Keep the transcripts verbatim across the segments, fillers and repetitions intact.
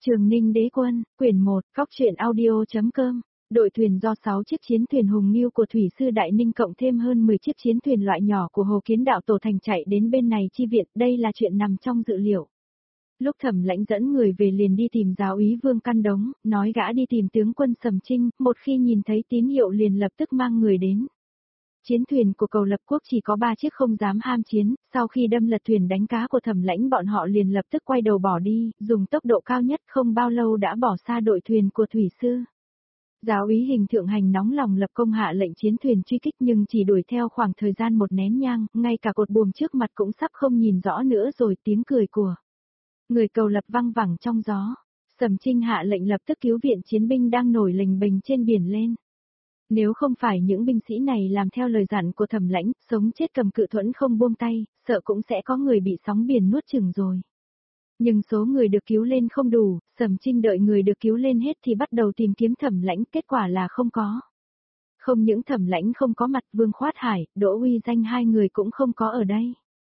Trường Ninh Đế Quân, quyển một, Cóc truyện audio.com. Đội thuyền do sáu chiếc chiến thuyền hùng nghiêu của thủy sư Đại Ninh cộng thêm hơn mười chiếc chiến thuyền loại nhỏ của Hồ Kiến Đạo tổ thành chạy đến bên này chi viện, đây là chuyện nằm trong dự liệu. Lúc Thẩm Lãnh dẫn người về liền đi tìm giáo úy Vương Căn Đống, nói gã đi tìm tướng quân Sầm Trinh, một khi nhìn thấy tín hiệu liền lập tức mang người đến. Chiến thuyền của Cầu Lập Quốc chỉ có ba chiếc không dám ham chiến, sau khi đâm lật thuyền đánh cá của Thẩm Lãnh bọn họ liền lập tức quay đầu bỏ đi, dùng tốc độ cao nhất không bao lâu đã bỏ xa đội thuyền của thủy sư. Giáo úy Hình Thượng Hành nóng lòng lập công hạ lệnh chiến thuyền truy kích nhưng chỉ đuổi theo khoảng thời gian một nén nhang, ngay cả cột buồm trước mặt cũng sắp không nhìn rõ nữa rồi, tiếng cười của người Cầu Lập văng vẳng trong gió. Sầm Trinh hạ lệnh lập tức cứu viện chiến binh đang nổi lềnh bềnh trên biển lên. Nếu không phải những binh sĩ này làm theo lời dặn của Thẩm Lãnh, sống chết cầm cự thuẫn không buông tay, sợ cũng sẽ có người bị sóng biển nuốt chửng rồi. Nhưng số người được cứu lên không đủ, Sầm Trinh đợi người được cứu lên hết thì bắt đầu tìm kiếm Thẩm Lãnh, kết quả là không có. Không những Thẩm Lãnh không có mặt, Vương Khoát Hải, Đỗ Uy Danh hai người cũng không có ở đây.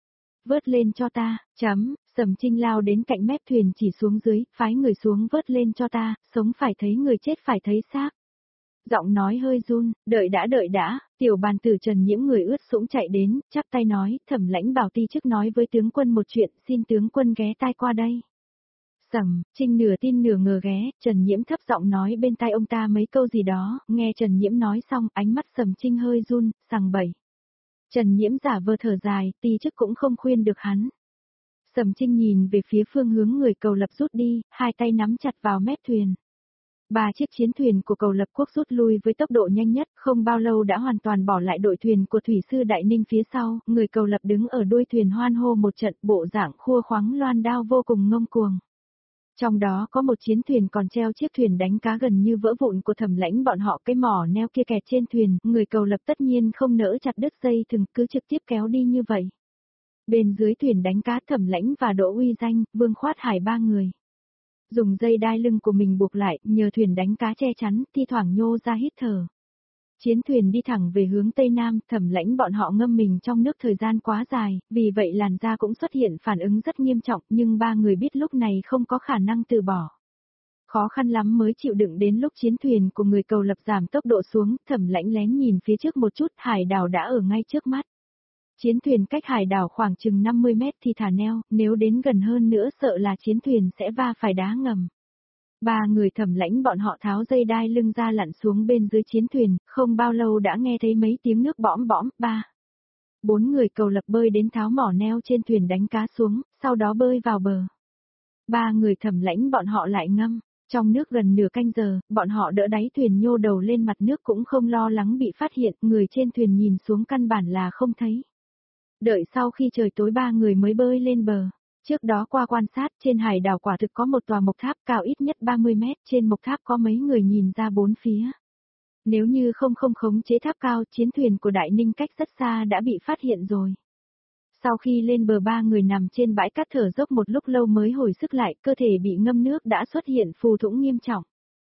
Vớt lên cho ta, chấm, Sầm Trinh lao đến cạnh mép thuyền chỉ xuống dưới, phái người xuống vớt lên cho ta, sống phải thấy người chết phải thấy xác. Giọng nói hơi run, đợi đã đợi đã, tiểu bàn tử Trần Nhiễm người ướt sũng chạy đến, chắp tay nói, Thẩm Lãnh bảo ti chức nói với tướng quân một chuyện, xin tướng quân ghé tai qua đây. Sầm Trinh nửa tin nửa ngờ ghé, Trần Nhiễm thấp giọng nói bên tai ông ta mấy câu gì đó, nghe Trần Nhiễm nói xong, ánh mắt Sầm Trinh hơi run, sằng bẩy. Trần Nhiễm giả vờ thở dài, ti chức cũng không khuyên được hắn. Sầm Trinh nhìn về phía phương hướng người Cầu Lập rút đi, hai tay nắm chặt vào mép thuyền. Ba chiếc chiến thuyền của Cầu Lập Quốc rút lui với tốc độ nhanh nhất, không bao lâu đã hoàn toàn bỏ lại đội thuyền của thủy sư Đại Ninh phía sau, người Cầu Lập đứng ở đuôi thuyền hoan hô một trận, bộ dạng khua khoáng loan đao vô cùng ngông cuồng. Trong đó có một chiến thuyền còn treo chiếc thuyền đánh cá gần như vỡ vụn của Thẩm Lãnh bọn họ, cái mỏ neo kia kẹt trên thuyền, người Cầu Lập tất nhiên không nỡ chặt đứt dây thừng, cứ trực tiếp kéo đi như vậy. Bên dưới thuyền đánh cá Thẩm Lãnh và Đỗ Uy Danh, Vương Khoát Hải ba người. Dùng dây đai lưng của mình buộc lại, nhờ thuyền đánh cá che chắn, thi thoảng nhô ra hít thở. Chiến thuyền đi thẳng về hướng Tây Nam, Thẩm Lãnh bọn họ ngâm mình trong nước thời gian quá dài, vì vậy làn da cũng xuất hiện phản ứng rất nghiêm trọng, nhưng ba người biết lúc này không có khả năng từ bỏ. Khó khăn lắm mới chịu đựng đến lúc chiến thuyền của người Cầu Lập giảm tốc độ xuống, Thẩm Lãnh lén nhìn phía trước một chút, hải đảo đã ở ngay trước mắt. Chiến thuyền cách hải đảo khoảng chừng năm mươi mét thì thả neo, nếu đến gần hơn nữa sợ là chiến thuyền sẽ va phải đá ngầm. Ba người Thẩm Lãnh bọn họ tháo dây đai lưng ra lặn xuống bên dưới chiến thuyền, không bao lâu đã nghe thấy mấy tiếng nước bõm bõm, ba. Bốn người Cầu Lập bơi đến tháo mỏ neo trên thuyền đánh cá xuống, sau đó bơi vào bờ. Ba người Thẩm Lãnh bọn họ lại ngâm, trong nước gần nửa canh giờ, bọn họ đỡ đáy thuyền nhô đầu lên mặt nước cũng không lo lắng bị phát hiện, người trên thuyền nhìn xuống căn bản là không thấy. Đợi sau khi trời tối ba người mới bơi lên bờ. Trước đó qua quan sát trên hải đảo quả thực có một tòa mộc tháp cao ít nhất ba mươi mét, trên mộc tháp có mấy người nhìn ra bốn phía. Nếu như không không khống chế tháp cao, chiến thuyền của Đại Ninh cách rất xa đã bị phát hiện rồi. Sau khi lên bờ ba người nằm trên bãi cát thở dốc một lúc lâu mới hồi sức lại, cơ thể bị ngâm nước đã xuất hiện phù thủng nghiêm trọng.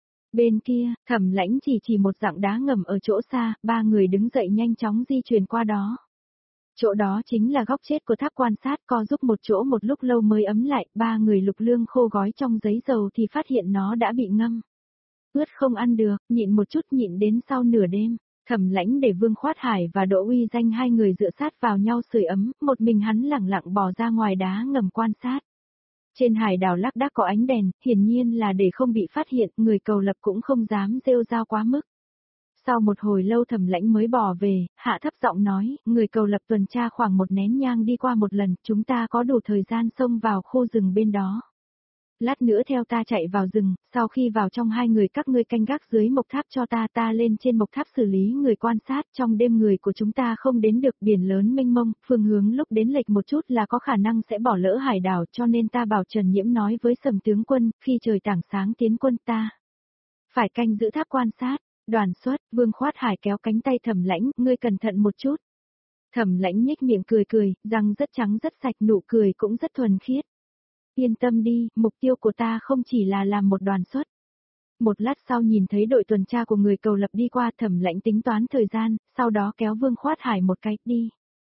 Bên kia, Thẩm Lãnh chỉ chỉ một dạng đá ngầm ở chỗ xa, ba người đứng dậy nhanh chóng di chuyển qua đó. Chỗ đó chính là góc chết của tháp quan sát, co giúp một chỗ một lúc lâu mới ấm lại, ba người lục lương khô gói trong giấy dầu thì phát hiện nó đã bị ngâm. Ướt không ăn được, nhịn một chút nhịn đến sau nửa đêm, Thẩm Lãnh để Vương Khoát Hải và Đỗ Uy Danh hai người dựa sát vào nhau sưởi ấm, một mình hắn lẳng lặng bò ra ngoài đá ngầm quan sát. Trên hải đảo lác đác có ánh đèn, hiển nhiên là để không bị phát hiện, người Cầu Lập cũng không dám rêu rao quá mức. Sau một hồi lâu Thẩm Lãnh mới bỏ về, hạ thấp giọng nói, người Cầu Lập tuần tra khoảng một nén nhang đi qua một lần, chúng ta có đủ thời gian xông vào khu rừng bên đó. Lát nữa theo ta chạy vào rừng, sau khi vào trong hai người các ngươi canh gác dưới mộc tháp cho ta, ta lên trên mộc tháp xử lý người quan sát, trong đêm người của chúng ta không đến được biển lớn mênh mông, phương hướng lúc đến lệch một chút là có khả năng sẽ bỏ lỡ hải đảo, cho nên ta bảo Trần Nhiễm nói với Sầm tướng quân, khi trời tảng sáng tiến quân ta phải canh giữ tháp quan sát. Đoàn xuất, Vương Khoát Hải kéo cánh tay Thẩm Lãnh, ngươi cẩn thận một chút. Thẩm Lãnh nhếch miệng cười cười, răng rất trắng rất sạch, nụ cười cũng rất thuần khiết. Yên tâm đi, mục tiêu của ta không chỉ là làm một đoàn xuất. Một lát sau nhìn thấy đội tuần tra của người Cầu Lập đi qua, Thẩm Lãnh tính toán thời gian, sau đó kéo Vương Khoát Hải một cái, đi.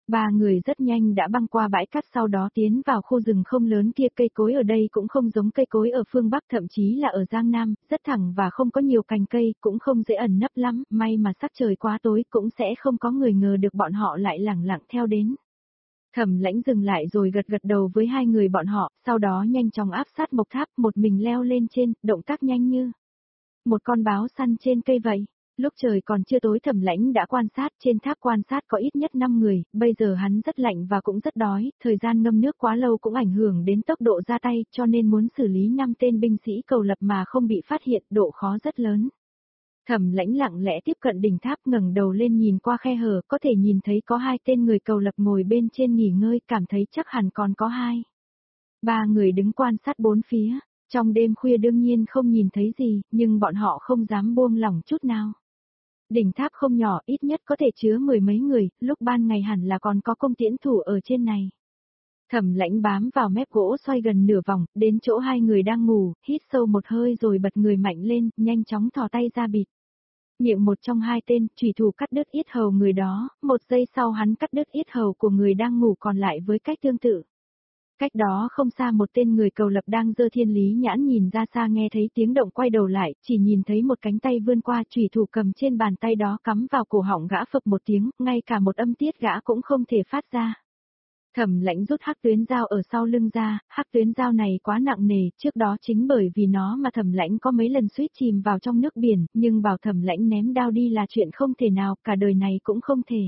Ba người rất nhanh đã băng qua bãi cát, sau đó tiến vào khu rừng không lớn kia. Cây cối ở đây cũng không giống cây cối ở phương Bắc, thậm chí là ở Giang Nam, rất thẳng và không có nhiều cành cây, cũng không dễ ẩn nấp lắm, may mà sắc trời quá tối cũng sẽ không có người ngờ được bọn họ lại lẳng lặng theo đến. Thẩm Lãnh dừng lại rồi gật gật đầu với hai người bọn họ, sau đó nhanh chóng áp sát mộc tháp, một mình leo lên trên, động tác nhanh như một con báo săn trên cây vậy. Lúc trời còn chưa tối Thẩm Lãnh đã quan sát, trên tháp quan sát có ít nhất năm người, bây giờ hắn rất lạnh và cũng rất đói, thời gian ngâm nước quá lâu cũng ảnh hưởng đến tốc độ ra tay, cho nên muốn xử lý năm tên binh sĩ cầu lập mà không bị phát hiện, độ khó rất lớn. Thẩm Lãnh lặng lẽ tiếp cận đỉnh tháp, ngẩng đầu lên nhìn qua khe hở, có thể nhìn thấy có hai tên người cầu lập ngồi bên trên nghỉ ngơi, cảm thấy chắc hẳn còn có hai. Ba người đứng quan sát bốn phía, trong đêm khuya đương nhiên không nhìn thấy gì, nhưng bọn họ không dám buông lỏng chút nào. Đỉnh tháp không nhỏ, ít nhất có thể chứa mười mấy người, lúc ban ngày hẳn là còn có cung tiễn thủ ở trên này. Thẩm Lãnh bám vào mép gỗ xoay gần nửa vòng, đến chỗ hai người đang ngủ, hít sâu một hơi rồi bật người mạnh lên, nhanh chóng thò tay ra bịt miệng một trong hai tên, chủy thủ cắt đứt yết hầu người đó, một giây sau hắn cắt đứt yết hầu của người đang ngủ còn lại với cách tương tự. Cách đó không xa một tên người cầu lập đang giơ thiên lý nhãn nhìn ra xa, nghe thấy tiếng động quay đầu lại, chỉ nhìn thấy một cánh tay vươn qua, chủy thủ cầm trên bàn tay đó cắm vào cổ họng gã, phập một tiếng, ngay cả một âm tiết gã cũng không thể phát ra. Thẩm Lãnh rút hắc tuyến dao ở sau lưng ra, hắc tuyến dao này quá nặng nề, trước đó chính bởi vì nó mà Thẩm Lãnh có mấy lần suýt chìm vào trong nước biển, nhưng bảo Thẩm Lãnh ném đao đi là chuyện không thể nào, cả đời này cũng không thể.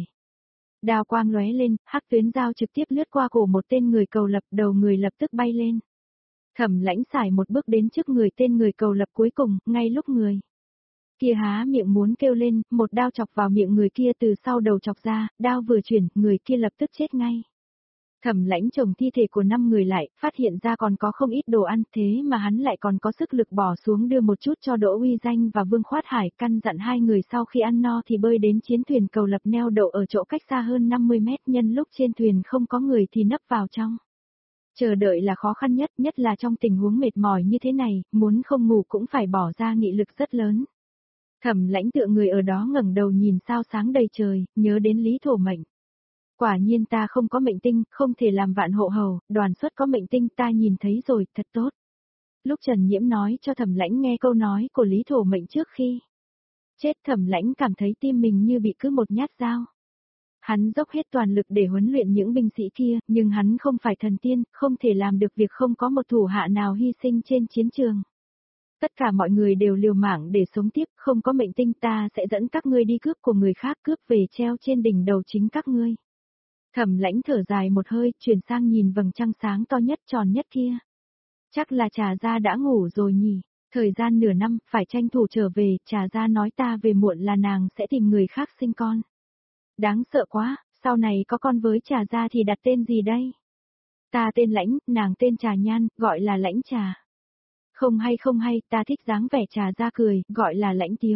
Đao quang lóe lên, hắc tuyến dao trực tiếp lướt qua cổ một tên người cầu lập, đầu người lập tức bay lên. Thẩm Lãnh xài một bước đến trước người tên người cầu lập cuối cùng, ngay lúc người kia há miệng muốn kêu lên, một đao chọc vào miệng người kia từ sau đầu chọc ra, đao vừa chuyển, người kia lập tức chết ngay. Thẩm Lãnh chồng thi thể của năm người lại, phát hiện ra còn có không ít đồ ăn, thế mà hắn lại còn có sức lực bỏ xuống đưa một chút cho Đỗ Uy Danh và Vương Khoát Hải, căn dặn hai người sau khi ăn no thì bơi đến chiến thuyền cầu lập neo đậu ở chỗ cách xa hơn năm mươi mét, nhân lúc trên thuyền không có người thì nấp vào trong. Chờ đợi là khó khăn nhất, nhất là trong tình huống mệt mỏi như thế này, muốn không ngủ cũng phải bỏ ra nghị lực rất lớn. Thẩm Lãnh tựa người ở đó ngẩng đầu nhìn sao sáng đầy trời, nhớ đến Lý Thổ Mệnh. Quả nhiên ta không có mệnh tinh, không thể làm vạn hộ hầu, Đoàn Xuất có mệnh tinh, ta nhìn thấy rồi, thật tốt. Lúc Trần Nhiễm nói cho Thẩm Lãnh nghe câu nói của Lý Thổ Mệnh trước khi chết, Thẩm Lãnh cảm thấy tim mình như bị cứ một nhát dao. Hắn dốc hết toàn lực để huấn luyện những binh sĩ kia, nhưng hắn không phải thần tiên, không thể làm được việc không có một thủ hạ nào hy sinh trên chiến trường. Tất cả mọi người đều liều mạng để sống tiếp, không có mệnh tinh ta sẽ dẫn các ngươi đi cướp của người khác, cướp về treo trên đỉnh đầu chính các ngươi. Thẩm Lãnh thở dài một hơi, chuyển sang nhìn vầng trăng sáng to nhất tròn nhất kia. Chắc là Trà Gia đã ngủ rồi nhỉ, thời gian nửa năm, phải tranh thủ trở về, Trà Gia nói ta về muộn là nàng sẽ tìm người khác sinh con. Đáng sợ quá, sau này có con với Trà Gia thì đặt tên gì đây? Ta tên Lãnh, nàng tên Trà Nhan, gọi là Lãnh Trà. Không hay không hay, ta thích dáng vẻ Trà Gia cười, gọi là Lãnh Tiếu.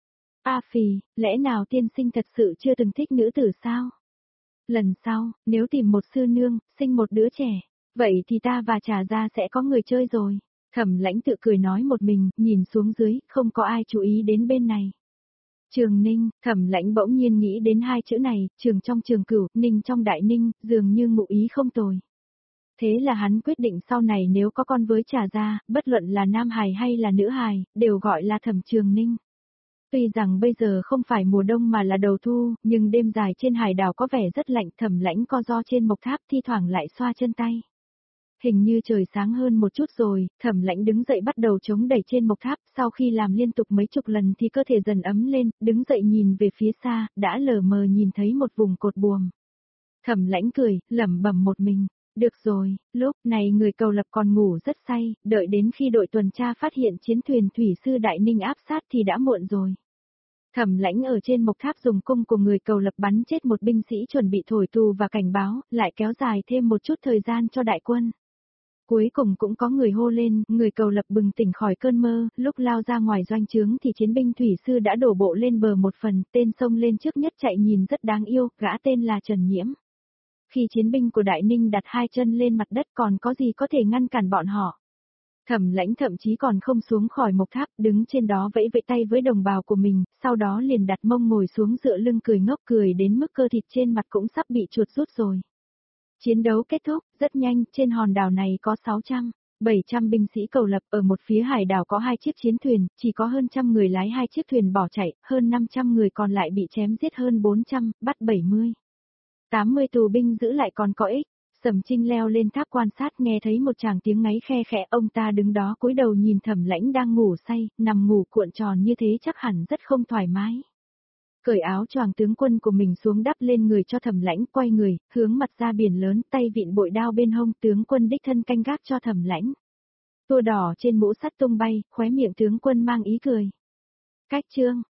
A phì, lẽ nào tiên sinh thật sự chưa từng thích nữ tử sao? Lần sau, nếu tìm một sư nương, sinh một đứa trẻ, vậy thì ta và Trà Gia sẽ có người chơi rồi. Thẩm Lãnh tự cười nói một mình, nhìn xuống dưới, không có ai chú ý đến bên này. Trường Ninh, Thẩm Lãnh bỗng nhiên nghĩ đến hai chữ này, trường trong trường cửu, ninh trong đại ninh, dường như ngụ ý không tồi. Thế là hắn quyết định sau này nếu có con với Trà Gia, bất luận là nam hài hay là nữ hài, đều gọi là Thẩm Trường Ninh. Tuy rằng bây giờ không phải mùa đông mà là đầu thu, nhưng đêm dài trên hải đảo có vẻ rất lạnh, Thẩm Lãnh co ro trên mộc tháp thi thoảng lại xoa chân tay. Hình như trời sáng hơn một chút rồi, Thẩm Lãnh đứng dậy bắt đầu chống đẩy trên mộc tháp, sau khi làm liên tục mấy chục lần thì cơ thể dần ấm lên, đứng dậy nhìn về phía xa, đã lờ mờ nhìn thấy một vùng cột buồm. Thẩm Lãnh cười, lẩm bẩm một mình. Được rồi, lúc này người cầu lập còn ngủ rất say, đợi đến khi đội tuần tra phát hiện chiến thuyền thủy sư Đại Ninh áp sát thì đã muộn rồi. Thẩm Lãnh ở trên mộc tháp dùng cung của người cầu lập bắn chết một binh sĩ chuẩn bị thổi tù và cảnh báo, lại kéo dài thêm một chút thời gian cho đại quân. Cuối cùng cũng có người hô lên, người cầu lập bừng tỉnh khỏi cơn mơ, lúc lao ra ngoài doanh trướng thì chiến binh thủy sư đã đổ bộ lên bờ một phần, tên xông lên trước nhất chạy nhìn rất đáng yêu, gã tên là Trần Nhiễm. Khi chiến binh của Đại Ninh đặt hai chân lên mặt đất còn có gì có thể ngăn cản bọn họ. Thẩm Lãnh thậm chí còn không xuống khỏi mộc tháp, đứng trên đó vẫy vẫy tay với đồng bào của mình, sau đó liền đặt mông ngồi xuống dựa lưng cười ngốc, cười đến mức cơ thịt trên mặt cũng sắp bị chuột rút rồi. Chiến đấu kết thúc, rất nhanh, trên hòn đảo này có sáu trăm, bảy trăm binh sĩ cầu lập, ở một phía hải đảo có hai chiếc chiến thuyền, chỉ có hơn trăm người lái hai chiếc thuyền bỏ chạy, hơn năm trăm người còn lại bị chém giết, hơn bốn trăm, bắt bảy mươi. tám mươi tù binh giữ lại còn có ích. Sầm Trinh leo lên tháp quan sát, nghe thấy một tràng tiếng ngáy khe khẽ, ông ta đứng đó cúi đầu nhìn Thẩm Lãnh đang ngủ say, nằm ngủ cuộn tròn như thế chắc hẳn rất không thoải mái. Cởi áo choàng tướng quân của mình xuống đắp lên người cho Thẩm Lãnh, quay người, hướng mặt ra biển lớn, tay vịn bội đao bên hông, tướng quân đích thân canh gác cho Thẩm Lãnh. Tua đỏ trên mũ sắt tung bay, khóe miệng tướng quân mang ý cười. Cách chương